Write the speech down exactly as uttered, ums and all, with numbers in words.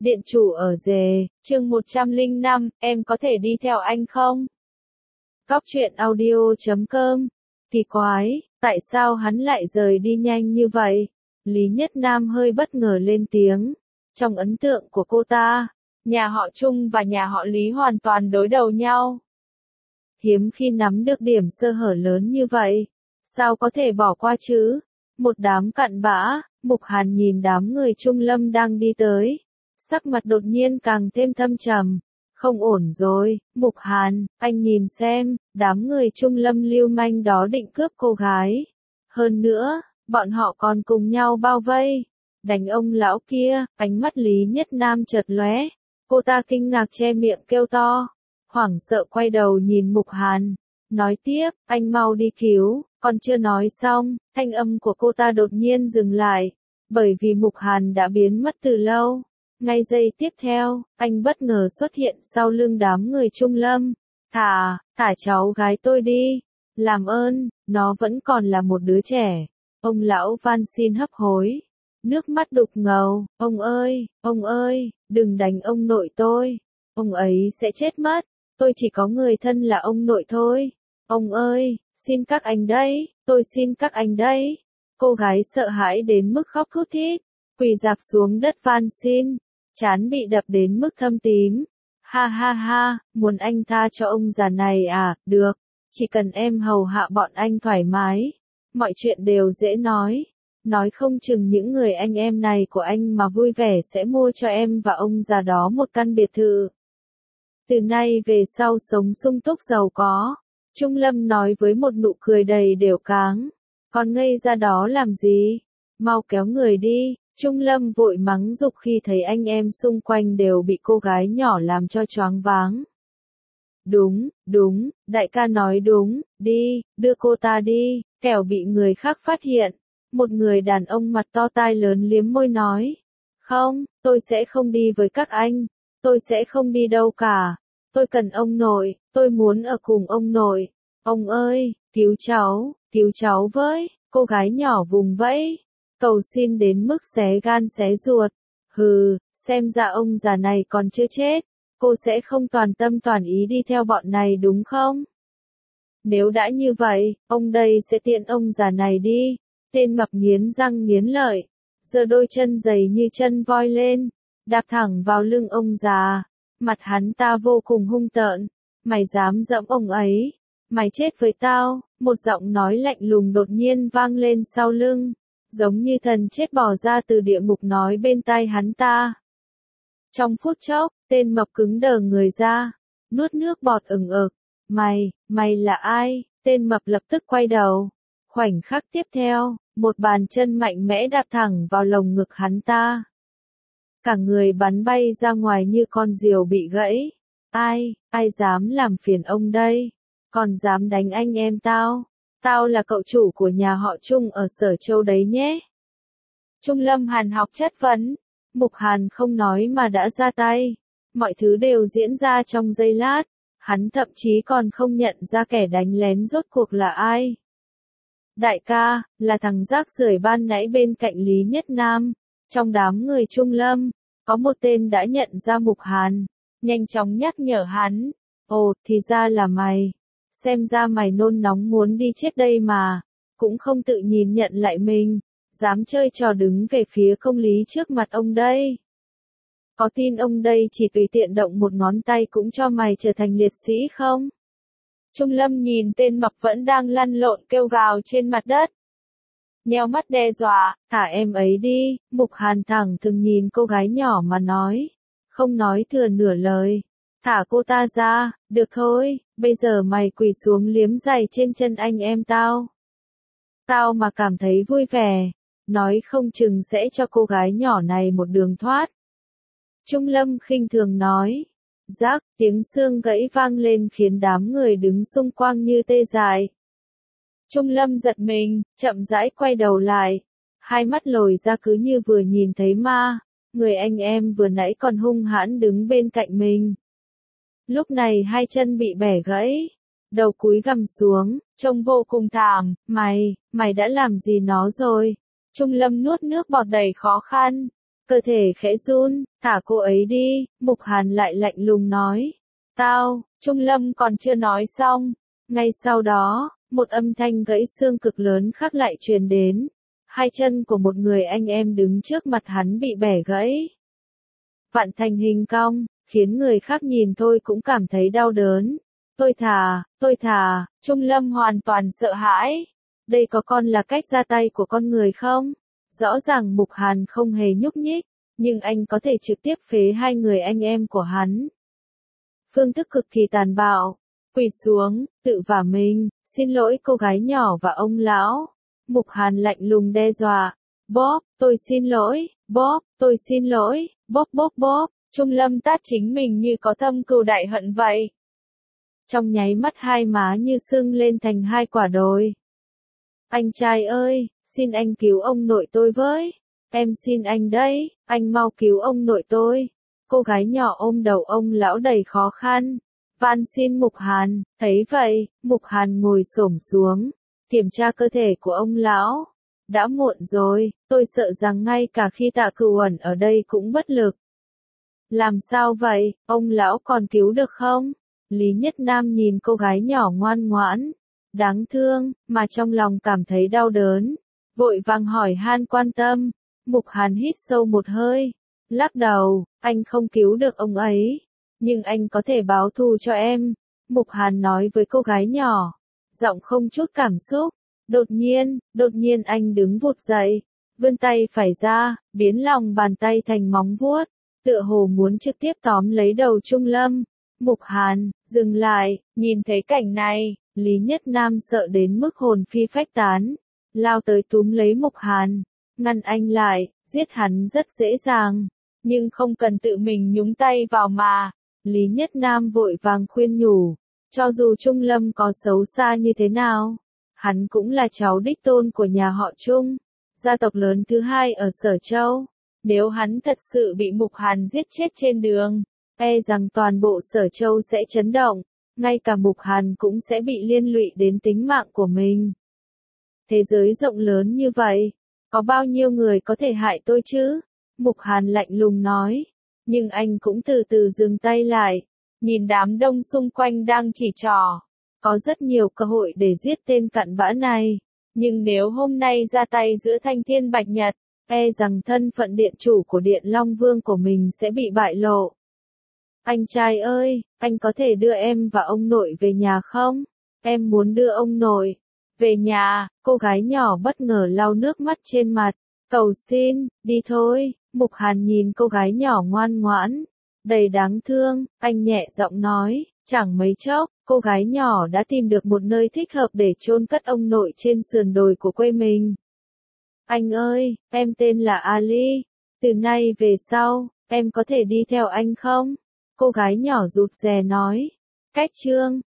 Điện chủ ở rề, chương một trăm lẻ năm, em có thể đi theo anh không? Góc truyện audio chấm com. Kỳ quái, tại sao hắn lại rời đi nhanh như vậy? Lý Nhất Nam hơi bất ngờ lên tiếng. Trong ấn tượng của cô ta, nhà họ Trung và nhà họ Lý hoàn toàn đối đầu nhau. Hiếm khi nắm được điểm sơ hở lớn như vậy. Sao có thể bỏ qua chứ? Một đám cặn bã, Mục Hàn nhìn đám người Trung Lâm đang đi tới. Sắc mặt đột nhiên càng thêm thâm trầm. Không ổn rồi, Mục Hàn, anh nhìn xem, đám người Trung Lâm lưu manh đó định cướp cô gái. Hơn nữa, bọn họ còn cùng nhau bao vây. Đánh ông lão kia, ánh mắt Lý Nhất Nam chợt lóe. Cô ta kinh ngạc che miệng kêu to. Hoảng sợ quay đầu nhìn Mục Hàn. Nói tiếp, anh mau đi cứu, còn chưa nói xong, thanh âm của cô ta đột nhiên dừng lại. Bởi vì Mục Hàn đã biến mất từ lâu. Ngay giây tiếp theo, anh bất ngờ xuất hiện sau lưng đám người Trung Lâm. Thả, thả cháu gái tôi đi. Làm ơn, nó vẫn còn là một đứa trẻ. Ông lão van xin hấp hối. Nước mắt đục ngầu, ông ơi, ông ơi, đừng đánh ông nội tôi. Ông ấy sẽ chết mất. Tôi chỉ có người thân là ông nội thôi. Ông ơi, xin các anh đấy, tôi xin các anh đấy. Cô gái sợ hãi đến mức khóc thút thít, quỳ dạp xuống đất van xin, trán bị đập đến mức thâm tím. Ha ha ha, muốn anh tha cho ông già này à, được, chỉ cần em hầu hạ bọn anh thoải mái, mọi chuyện đều dễ nói. Nói không chừng những người anh em này của anh mà vui vẻ sẽ mua cho em và ông già đó một căn biệt thự. Từ nay về sau sống sung túc giàu có. Trung Lâm nói với một nụ cười đầy đều cáng. Còn ngây ra đó làm gì? Mau kéo người đi. Trung Lâm vội mắng giục khi thấy anh em xung quanh đều bị cô gái nhỏ làm cho choáng váng. Đúng, đúng, đại ca nói đúng, đi, đưa cô ta đi, kẻo bị người khác phát hiện. Một người đàn ông mặt to tai lớn liếm môi nói. Không, tôi sẽ không đi với các anh, tôi sẽ không đi đâu cả. Tôi cần ông nội, tôi muốn ở cùng ông nội. Ông ơi, cứu cháu, cứu cháu với, cô gái nhỏ vùng vẫy. Cầu xin đến mức xé gan xé ruột. Hừ, xem ra ông già này còn chưa chết. Cô sẽ không toàn tâm toàn ý đi theo bọn này đúng không? Nếu đã như vậy, ông đây sẽ tiện ông già này đi. Tên mập nghiến răng nghiến lợi. Giơ đôi chân dày như chân voi lên. Đạp thẳng vào lưng ông già. Mặt hắn ta vô cùng hung tợn. Mày dám dẫm ông ấy. Mày chết với tao. Một giọng nói lạnh lùng đột nhiên vang lên sau lưng. Giống như thần chết bỏ ra từ địa ngục nói bên tai hắn ta. Trong phút chốc, tên mập cứng đờ người ra. Nuốt nước bọt ửng ực. Mày, mày là ai? Tên mập lập tức quay đầu. Khoảnh khắc tiếp theo, một bàn chân mạnh mẽ đạp thẳng vào lồng ngực hắn ta. Cả người bắn bay ra ngoài như con diều bị gãy. Ai, ai dám làm phiền ông đây? Còn dám đánh anh em tao? Tao là cậu chủ của nhà họ Trung ở Sở Châu đấy nhé. Trung Lâm hàn học chất vấn. Mục Hàn không nói mà đã ra tay. Mọi thứ đều diễn ra trong giây lát. Hắn thậm chí còn không nhận ra kẻ đánh lén rốt cuộc là ai. Đại ca, là thằng rác rưởi ban nãy bên cạnh Lý Nhất Nam. Trong đám người Trung Lâm, có một tên đã nhận ra Mục Hàn. Nhanh chóng nhắc nhở hắn. Ồ, thì ra là mày. Xem ra mày nôn nóng muốn đi chết đây mà. Cũng không tự nhìn nhận lại mình. Dám chơi trò đứng về phía công lý trước mặt ông đây. Có tin ông đây chỉ tùy tiện động một ngón tay cũng cho mày trở thành liệt sĩ không? Trung Lâm nhìn tên mập vẫn đang lăn lộn kêu gào trên mặt đất. Nheo mắt đe dọa, thả em ấy đi. Mục Hàn thẳng thừng nhìn cô gái nhỏ mà nói. Không nói thừa nửa lời. Thả cô ta ra, được thôi, bây giờ mày quỳ xuống liếm giày trên chân anh em tao. Tao mà cảm thấy vui vẻ, nói không chừng sẽ cho cô gái nhỏ này một đường thoát. Trung Lâm khinh thường nói. Rác, tiếng xương gãy vang lên khiến đám người đứng xung quanh như tê dại. Trung Lâm giật mình, chậm rãi quay đầu lại. Hai mắt lồi ra cứ như vừa nhìn thấy ma. Người anh em vừa nãy còn hung hãn đứng bên cạnh mình. Lúc này hai chân bị bẻ gãy. Đầu cúi gằm xuống, trông vô cùng thảm. Mày, mày đã làm gì nó rồi? Trung Lâm nuốt nước bọt đầy khó khăn. Cơ thể khẽ run, thả cô ấy đi, Mục Hàn lại lạnh lùng nói. Tao, Trung Lâm còn chưa nói xong. Ngay sau đó, một âm thanh gãy xương cực lớn khác lại truyền đến. Hai chân của một người anh em đứng trước mặt hắn bị bẻ gãy. Vặn thành hình cong, khiến người khác nhìn thôi cũng cảm thấy đau đớn. Tôi thà, tôi thà, Trung Lâm hoàn toàn sợ hãi. Đây có còn là cách ra tay của con người không? Rõ ràng Mục Hàn không hề nhúc nhích, nhưng anh có thể trực tiếp phế hai người anh em của hắn. Phương thức cực kỳ tàn bạo. Quỳ xuống, tự vả mình, xin lỗi cô gái nhỏ và ông lão. Mục Hàn lạnh lùng đe dọa. Bóp, tôi xin lỗi, bóp, tôi xin lỗi, bóp bóp bóp. Trung Lâm tát chính mình như có thâm cừu đại hận vậy. Trong nháy mắt hai má như sưng lên thành hai quả đồi. Anh trai ơi, xin anh cứu ông nội tôi với. Em xin anh đấy, anh mau cứu ông nội tôi. Cô gái nhỏ ôm đầu ông lão đầy khó khăn. Van xin Mục Hàn, thấy vậy, Mục Hàn ngồi xổm xuống, kiểm tra cơ thể của ông lão. Đã muộn rồi, tôi sợ rằng ngay cả khi Tạ Cửu Ẩn ở đây cũng bất lực. Làm sao vậy, ông lão còn cứu được không? Lý Nhất Nam nhìn cô gái nhỏ ngoan ngoãn, đáng thương, mà trong lòng cảm thấy đau đớn. Vội vàng hỏi han quan tâm. Mục Hàn hít sâu một hơi, lắc đầu, anh không cứu được ông ấy. Nhưng anh có thể báo thù cho em. Mục Hàn nói với cô gái nhỏ, giọng không chút cảm xúc. Đột nhiên, đột nhiên anh đứng vụt dậy, vươn tay phải ra, biến lòng bàn tay thành móng vuốt, tựa hồ muốn trực tiếp tóm lấy đầu Trung Lâm. Mục Hàn, dừng lại, nhìn thấy cảnh này, Lý Nhất Nam sợ đến mức hồn phi phách tán, lao tới túm lấy Mục Hàn, ngăn anh lại, giết hắn rất dễ dàng, nhưng không cần tự mình nhúng tay vào mà. Lý Nhất Nam vội vàng khuyên nhủ, cho dù Trung Lâm có xấu xa như thế nào, hắn cũng là cháu đích tôn của nhà họ Trung, gia tộc lớn thứ hai ở Sở Châu. Nếu hắn thật sự bị Mục Hàn giết chết trên đường, e rằng toàn bộ Sở Châu sẽ chấn động, ngay cả Mục Hàn cũng sẽ bị liên lụy đến tính mạng của mình. Thế giới rộng lớn như vậy, có bao nhiêu người có thể hại tôi chứ? Mục Hàn lạnh lùng nói, nhưng anh cũng từ từ dừng tay lại, nhìn đám đông xung quanh đang chỉ trỏ. Có rất nhiều cơ hội để giết tên cặn bã này, nhưng nếu hôm nay ra tay giữa Thanh Thiên Bạch Nhật, e rằng thân phận điện chủ của Điện Long Vương của mình sẽ bị bại lộ. Anh trai ơi, anh có thể đưa em và ông nội về nhà không? Em muốn đưa ông nội về nhà. Cô gái nhỏ bất ngờ lau nước mắt trên mặt, cầu xin, đi thôi. Mục Hàn nhìn cô gái nhỏ ngoan ngoãn, đầy đáng thương, anh nhẹ giọng nói, chẳng mấy chốc, cô gái nhỏ đã tìm được một nơi thích hợp để chôn cất ông nội trên sườn đồi của quê mình. Anh ơi, em tên là Ali, từ nay về sau, em có thể đi theo anh không? Cô gái nhỏ rụt rè nói. Cách chương